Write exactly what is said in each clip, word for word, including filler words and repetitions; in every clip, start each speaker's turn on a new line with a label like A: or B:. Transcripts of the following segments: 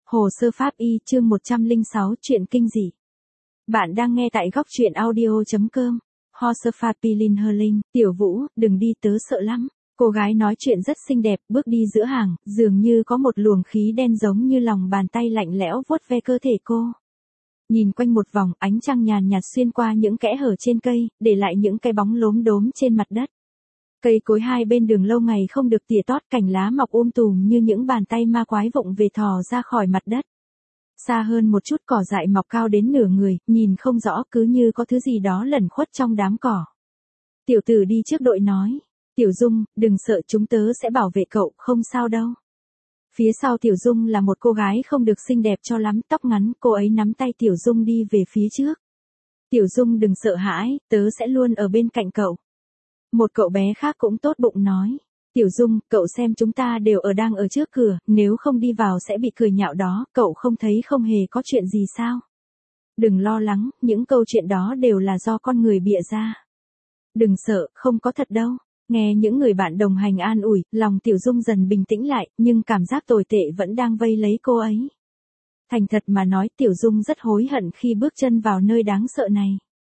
A: Hồ sơ pháp y chương một trăm lẻ sáu chuyện kinh dị. Bạn đang nghe tại góc truyện audio chấm com. Hồ sơ pháp y Linh Hơ Linh, Tiểu Vũ, đừng đi tớ sợ lắm. Cô gái nói chuyện rất xinh đẹp, bước đi giữa hàng, dường như có một luồng khí đen giống như lòng bàn tay lạnh lẽo vuốt ve cơ thể cô. Nhìn quanh một vòng, ánh trăng nhàn nhạt xuyên qua những kẽ hở trên cây, để lại những cái bóng lốm đốm trên mặt đất. Cây cối hai bên đường lâu ngày không được tỉa tót, cành lá mọc um tùm như những bàn tay ma quái vụng về thò ra khỏi mặt đất. Xa hơn một chút cỏ dại mọc cao đến nửa người, nhìn không rõ, cứ như có thứ gì đó lẩn khuất trong đám cỏ. Tiểu tử đi trước đội nói, Tiểu Dung, đừng sợ, chúng tớ sẽ bảo vệ cậu, không sao đâu. Phía sau Tiểu Dung là một cô gái không được xinh đẹp cho lắm, tóc ngắn, cô ấy nắm tay Tiểu Dung đi về phía trước. Tiểu Dung đừng sợ hãi, tớ sẽ luôn ở bên cạnh cậu. Một cậu bé khác cũng tốt bụng nói, Tiểu Dung, cậu xem chúng ta đều ở đang ở trước cửa, nếu không đi vào sẽ bị cười nhạo đó, cậu không thấy không hề có chuyện gì sao? Đừng lo lắng, những câu chuyện đó đều là do con người bịa ra. Đừng sợ, không có thật đâu. Nghe những người bạn đồng hành an ủi, lòng Tiểu Dung dần bình tĩnh lại, nhưng cảm giác tồi tệ vẫn đang vây lấy cô ấy. Thành thật mà nói, Tiểu Dung rất hối hận khi bước chân vào nơi đáng sợ này.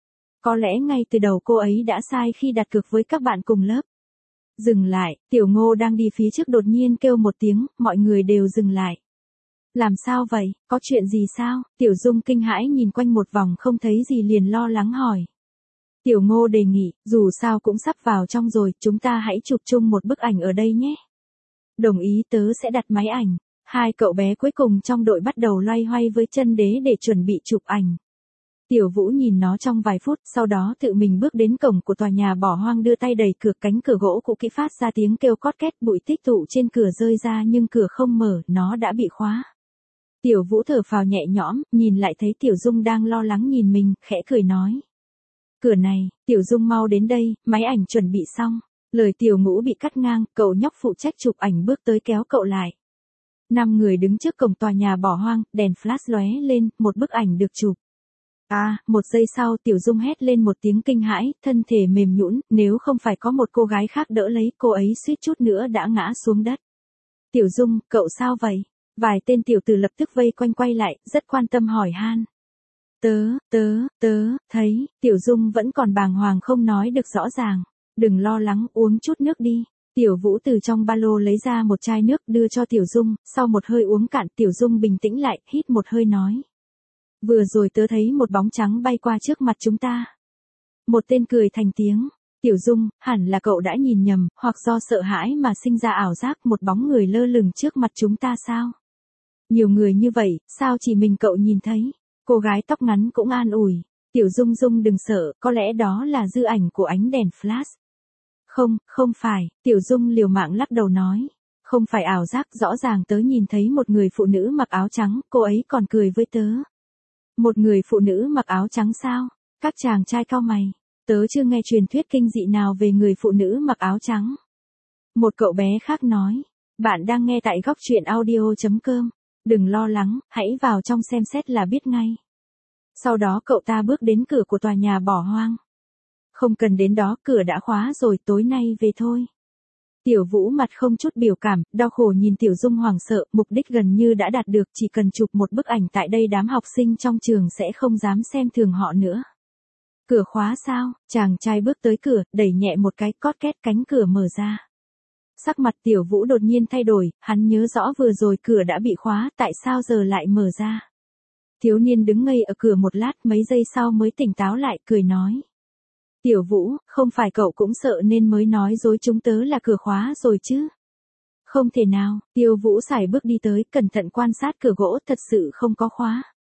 A: Có lẽ ngay từ đầu cô ấy đã sai khi đặt cược với các bạn cùng lớp. Dừng lại, Tiểu Ngô đang đi phía trước đột nhiên kêu một tiếng, mọi người đều dừng lại. Làm sao vậy, có chuyện gì sao? Tiểu Dung kinh hãi nhìn quanh một vòng không thấy gì liền lo lắng hỏi. Tiểu Ngô đề nghị, dù sao cũng sắp vào trong rồi, chúng ta hãy chụp chung một bức ảnh ở đây nhé. Đồng ý, tớ sẽ đặt máy ảnh. Hai cậu bé cuối cùng trong đội bắt đầu loay hoay với chân đế để chuẩn bị chụp ảnh. Tiểu Vũ nhìn nó trong vài phút, sau đó tự mình bước đến cổng của tòa nhà bỏ hoang, đưa tay đẩy cửa, cánh cửa gỗ cũ kỹ phát ra tiếng kêu cót két, bụi tích tụ trên cửa rơi ra nhưng cửa không mở, nó đã bị khóa. Tiểu Vũ thở phào nhẹ nhõm, nhìn lại thấy Tiểu Dung đang lo lắng nhìn mình, khẽ cười nói. Cửa này, Tiểu Dung mau đến đây, máy ảnh chuẩn bị xong. Lời Tiểu Ngũ bị cắt ngang, cậu nhóc phụ trách chụp ảnh bước tới kéo cậu lại. Năm người đứng trước cổng tòa nhà bỏ hoang, đèn flash lóe lên, một bức ảnh được chụp. À, một giây sau Tiểu Dung hét lên một tiếng kinh hãi, thân thể mềm nhũn, nếu không phải có một cô gái khác đỡ lấy, cô ấy suýt chút nữa đã ngã xuống đất. Tiểu Dung, cậu sao vậy? Vài tên tiểu tử lập tức vây quanh quay lại, rất quan tâm hỏi han. Tớ, tớ, tớ, thấy, Tiểu Dung vẫn còn bàng hoàng không nói được rõ ràng. Đừng lo lắng, uống chút nước đi. Tiểu Vũ từ trong ba lô lấy ra một chai nước đưa cho Tiểu Dung, sau một hơi uống cạn, Tiểu Dung bình tĩnh lại, hít một hơi nói. Vừa rồi tớ thấy một bóng trắng bay qua trước mặt chúng ta. Một tên cười thành tiếng. Tiểu Dung, hẳn là cậu đã nhìn nhầm, hoặc do sợ hãi mà sinh ra ảo giác, một bóng người lơ lửng trước mặt chúng ta sao? Nhiều người như vậy, sao chỉ mình cậu nhìn thấy? Cô gái tóc ngắn cũng an ủi. Tiểu Dung Dung đừng sợ, có lẽ đó là dư ảnh của ánh đèn flash. Không, không phải, Tiểu Dung liều mạng lắc đầu nói. Không phải ảo giác, rõ ràng tớ nhìn thấy một người phụ nữ mặc áo trắng, cô ấy còn cười với tớ. Một người phụ nữ mặc áo trắng sao? Các chàng trai cau mày. Tớ chưa nghe truyền thuyết kinh dị nào về người phụ nữ mặc áo trắng. Một cậu bé khác nói. Bạn đang nghe tại góc truyện audio chấm com. Đừng lo lắng, hãy vào trong xem xét là biết ngay. Sau đó cậu ta bước đến cửa của tòa nhà bỏ hoang. Không cần đến đó, cửa đã khóa rồi, tối nay về thôi. Tiểu Vũ mặt không chút biểu cảm, đau khổ nhìn Tiểu Dung hoảng sợ, mục đích gần như đã đạt được, chỉ cần chụp một bức ảnh tại đây đám học sinh trong trường sẽ không dám xem thường họ nữa. Cửa khóa sao? Chàng trai bước tới cửa, đẩy nhẹ một cái, cót két, cánh cửa mở ra. Sắc mặt Tiểu Vũ đột nhiên thay đổi, hắn nhớ rõ vừa rồi cửa đã bị khóa, tại sao giờ lại mở ra. Thiếu niên đứng ngây ở cửa một lát, mấy giây sau mới tỉnh táo lại, cười nói. Tiểu Vũ, không phải cậu cũng sợ nên mới nói dối chúng tớ là cửa khóa rồi chứ? Không thể nào, Tiêu Vũ sải bước đi tới, cẩn thận quan sát cửa gỗ, thật sự không có khóa.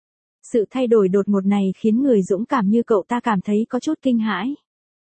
A: Sự thay đổi đột ngột này khiến người dũng cảm như cậu ta cảm thấy có chút kinh hãi.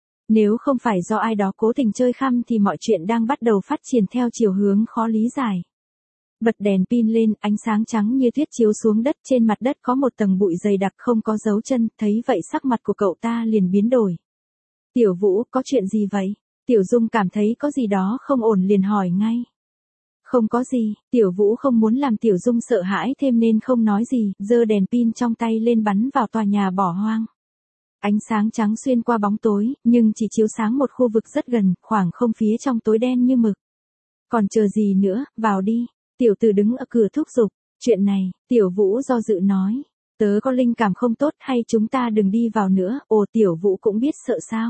A: Nếu không phải do ai đó cố tình chơi khăm thì mọi chuyện đang bắt đầu phát triển theo chiều hướng khó lý giải. Bật đèn pin lên, ánh sáng trắng như tuyết chiếu xuống đất, trên mặt đất có một tầng bụi dày đặc không có dấu chân, thấy vậy sắc mặt của cậu ta liền biến đổi. Tiểu Vũ, có chuyện gì vậy? Tiểu Dung cảm thấy có gì đó không ổn liền hỏi ngay. Không có gì, Tiểu Vũ không muốn làm Tiểu Dung sợ hãi thêm nên không nói gì, giơ đèn pin trong tay lên bắn vào tòa nhà bỏ hoang. Ánh sáng trắng xuyên qua bóng tối, nhưng chỉ chiếu sáng một khu vực rất gần, khoảng không phía trong tối đen như mực. Còn chờ gì nữa, vào đi. Tiểu tử đứng ở cửa thúc giục. Chuyện này, Tiểu Vũ do dự nói. Tớ có linh cảm không tốt hay chúng ta đừng đi vào nữa, ồ Tiểu Vũ cũng biết sợ sao.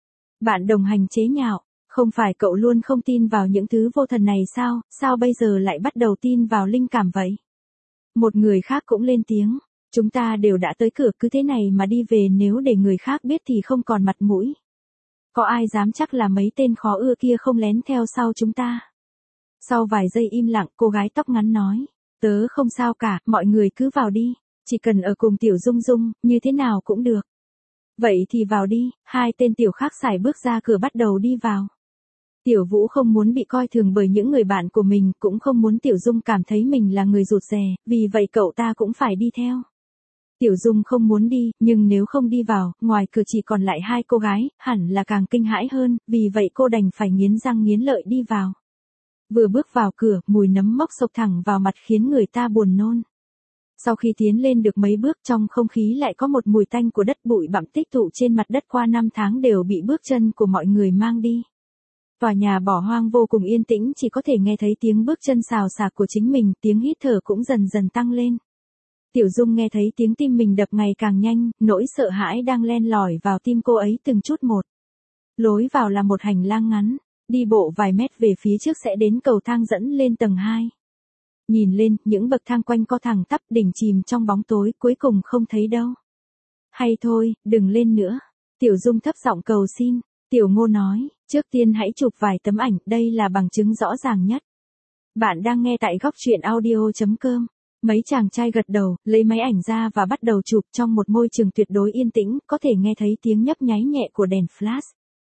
A: Bạn đồng hành chế nhạo, không phải cậu luôn không tin vào những thứ vô thần này sao, sao bây giờ lại bắt đầu tin vào linh cảm vậy? Một người khác cũng lên tiếng, chúng ta đều đã tới cửa cứ thế này mà đi về nếu để người khác biết thì không còn mặt mũi. Có ai dám chắc là mấy tên khó ưa kia không lén theo sau chúng ta? Sau vài giây im lặng, cô gái tóc ngắn nói, tớ không sao cả, mọi người cứ vào đi, chỉ cần ở cùng Tiểu Dung Dung, như thế nào cũng được. Vậy thì vào đi, hai tên tiểu khác xài bước ra cửa bắt đầu đi vào. Tiểu Vũ không muốn bị coi thường bởi những người bạn của mình, cũng không muốn Tiểu Dung cảm thấy mình là người rụt rè, vì vậy cậu ta cũng phải đi theo. Tiểu Dung không muốn đi, nhưng nếu không đi vào, ngoài cửa chỉ còn lại hai cô gái, hẳn là càng kinh hãi hơn, vì vậy cô đành phải nghiến răng nghiến lợi đi vào. Vừa bước vào cửa, mùi nấm mốc xộc thẳng vào mặt khiến người ta buồn nôn. Sau khi tiến lên được mấy bước trong không khí lại có một mùi tanh của đất bụi bặm tích tụ trên mặt đất qua năm tháng đều bị bước chân của mọi người mang đi. Tòa nhà bỏ hoang vô cùng yên tĩnh, chỉ có thể nghe thấy tiếng bước chân xào xạc của chính mình, tiếng hít thở cũng dần dần tăng lên. Tiểu Dung nghe thấy tiếng tim mình đập ngày càng nhanh, nỗi sợ hãi đang len lỏi vào tim cô ấy từng chút một. Lối vào là một hành lang ngắn, đi bộ vài mét về phía trước sẽ đến cầu thang dẫn lên tầng hai. Nhìn lên, những bậc thang quanh co thẳng tắp đỉnh chìm trong bóng tối, cuối cùng không thấy đâu. Hay thôi, đừng lên nữa. Tiểu Dung thấp giọng cầu xin. Tiểu Ngô nói, trước tiên hãy chụp vài tấm ảnh, đây là bằng chứng rõ ràng nhất. Bạn đang nghe tại góc truyện audio chấm com. Mấy chàng trai gật đầu, lấy máy ảnh ra và bắt đầu chụp trong một môi trường tuyệt đối yên tĩnh, có thể nghe thấy tiếng nhấp nháy nhẹ của đèn flash.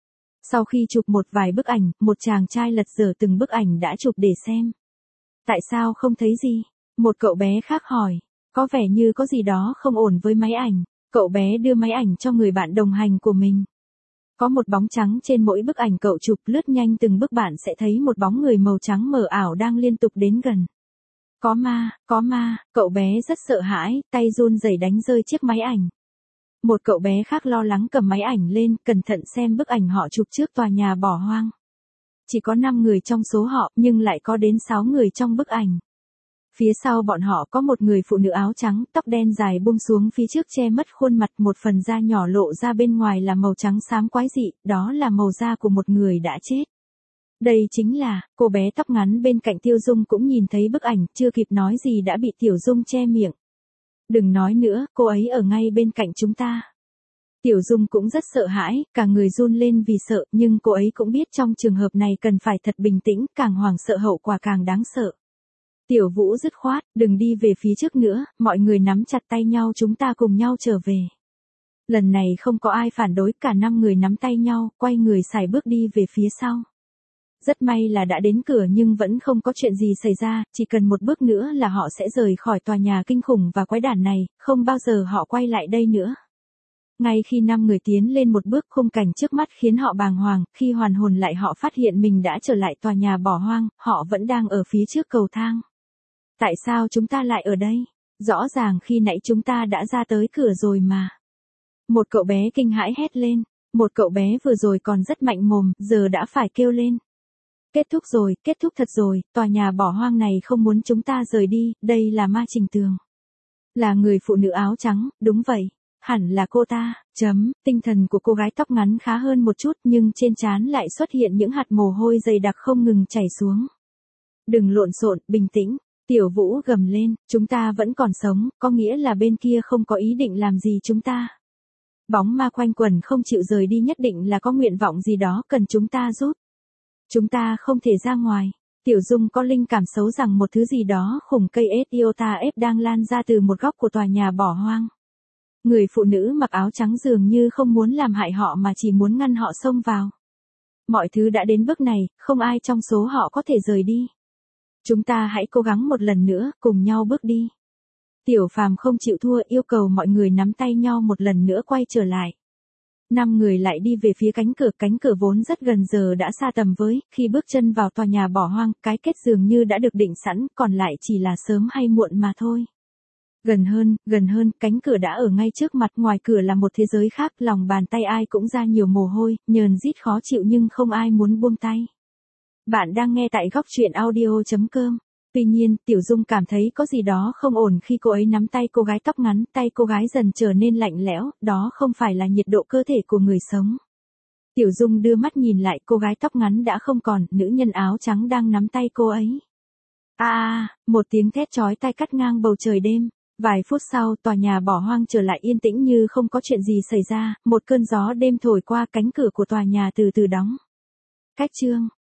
A: Sau khi chụp một vài bức ảnh, một chàng trai lật dở từng bức ảnh đã chụp để xem. Tại sao không thấy gì? Một cậu bé khác hỏi, có vẻ như có gì đó không ổn với máy ảnh. Cậu bé đưa máy ảnh cho người bạn đồng hành của mình. Có một bóng trắng trên mỗi bức ảnh cậu chụp, lướt nhanh từng bức bạn sẽ thấy một bóng người màu trắng mờ ảo đang liên tục đến gần. Có ma, có ma, cậu bé rất sợ hãi, tay run rẩy đánh rơi chiếc máy ảnh. Một cậu bé khác lo lắng cầm máy ảnh lên, cẩn thận xem bức ảnh họ chụp trước tòa nhà bỏ hoang. Chỉ có năm người trong số họ, nhưng lại có đến sáu người trong bức ảnh. Phía sau bọn họ có một người phụ nữ áo trắng, tóc đen dài buông xuống phía trước che mất khuôn mặt, một phần da nhỏ lộ ra bên ngoài là màu trắng xám quái dị, đó là màu da của một người đã chết. Đây chính là, cô bé tóc ngắn bên cạnh Tiêu Dung cũng nhìn thấy bức ảnh, chưa kịp nói gì đã bị Tiểu Dung che miệng. Đừng nói nữa, cô ấy ở ngay bên cạnh chúng ta. Tiểu Dung cũng rất sợ hãi, cả người run lên vì sợ, nhưng cô ấy cũng biết trong trường hợp này cần phải thật bình tĩnh, càng hoảng sợ hậu quả càng đáng sợ. Tiểu Vũ dứt khoát, đừng đi về phía trước nữa, mọi người nắm chặt tay nhau, chúng ta cùng nhau trở về. Lần này không có ai phản đối, cả năm người nắm tay nhau, quay người sải bước đi về phía sau. Rất may là đã đến cửa nhưng vẫn không có chuyện gì xảy ra, chỉ cần một bước nữa là họ sẽ rời khỏi tòa nhà kinh khủng và quái đản này, không bao giờ họ quay lại đây nữa. Ngay khi năm người tiến lên một bước, khung cảnh trước mắt khiến họ bàng hoàng, khi hoàn hồn lại họ phát hiện mình đã trở lại tòa nhà bỏ hoang, họ vẫn đang ở phía trước cầu thang. Tại sao chúng ta lại ở đây? Rõ ràng khi nãy chúng ta đã ra tới cửa rồi mà. Một cậu bé kinh hãi hét lên, một cậu bé vừa rồi còn rất mạnh mồm, giờ đã phải kêu lên. Kết thúc rồi, kết thúc thật rồi, tòa nhà bỏ hoang này không muốn chúng ta rời đi, đây là Ma Trình Tường. Là người phụ nữ áo trắng, đúng vậy, hẳn là cô ta, chấm, tinh thần của cô gái tóc ngắn khá hơn một chút nhưng trên trán lại xuất hiện những hạt mồ hôi dày đặc không ngừng chảy xuống. Đừng lộn xộn, bình tĩnh, Tiểu Vũ gầm lên, chúng ta vẫn còn sống, có nghĩa là bên kia không có ý định làm gì chúng ta. Bóng ma quanh quẩn không chịu rời đi, nhất định là có nguyện vọng gì đó cần chúng ta giúp. Chúng ta không thể ra ngoài. Tiểu Dung có linh cảm xấu rằng một thứ gì đó khủng cây Iota F đang lan ra từ một góc của tòa nhà bỏ hoang. Người phụ nữ mặc áo trắng dường như không muốn làm hại họ mà chỉ muốn ngăn họ xông vào. Mọi thứ đã đến bước này, không ai trong số họ có thể rời đi. Chúng ta hãy cố gắng một lần nữa, cùng nhau bước đi. Tiểu Phàm không chịu thua, yêu cầu mọi người nắm tay nhau một lần nữa quay trở lại. Năm người lại đi về phía cánh cửa, cánh cửa vốn rất gần giờ đã xa tầm với, khi bước chân vào tòa nhà bỏ hoang, cái kết dường như đã được định sẵn, còn lại chỉ là sớm hay muộn mà thôi. Gần hơn, gần hơn, cánh cửa đã ở ngay trước mặt, ngoài cửa là một thế giới khác, lòng bàn tay ai cũng ra nhiều mồ hôi, nhờn rít khó chịu nhưng không ai muốn buông tay. Bạn đang nghe tại góc truyện audio chấm com. Tuy nhiên, Tiểu Dung cảm thấy có gì đó không ổn khi cô ấy nắm tay cô gái tóc ngắn, tay cô gái dần trở nên lạnh lẽo, đó không phải là nhiệt độ cơ thể của người sống. Tiểu Dung đưa mắt nhìn lại, cô gái tóc ngắn đã không còn, nữ nhân áo trắng đang nắm tay cô ấy. A à, một tiếng thét chói tai cắt ngang bầu trời đêm. Vài phút sau, tòa nhà bỏ hoang trở lại yên tĩnh như không có chuyện gì xảy ra, một cơn gió đêm thổi qua, cánh cửa của tòa nhà từ từ đóng. Cách chương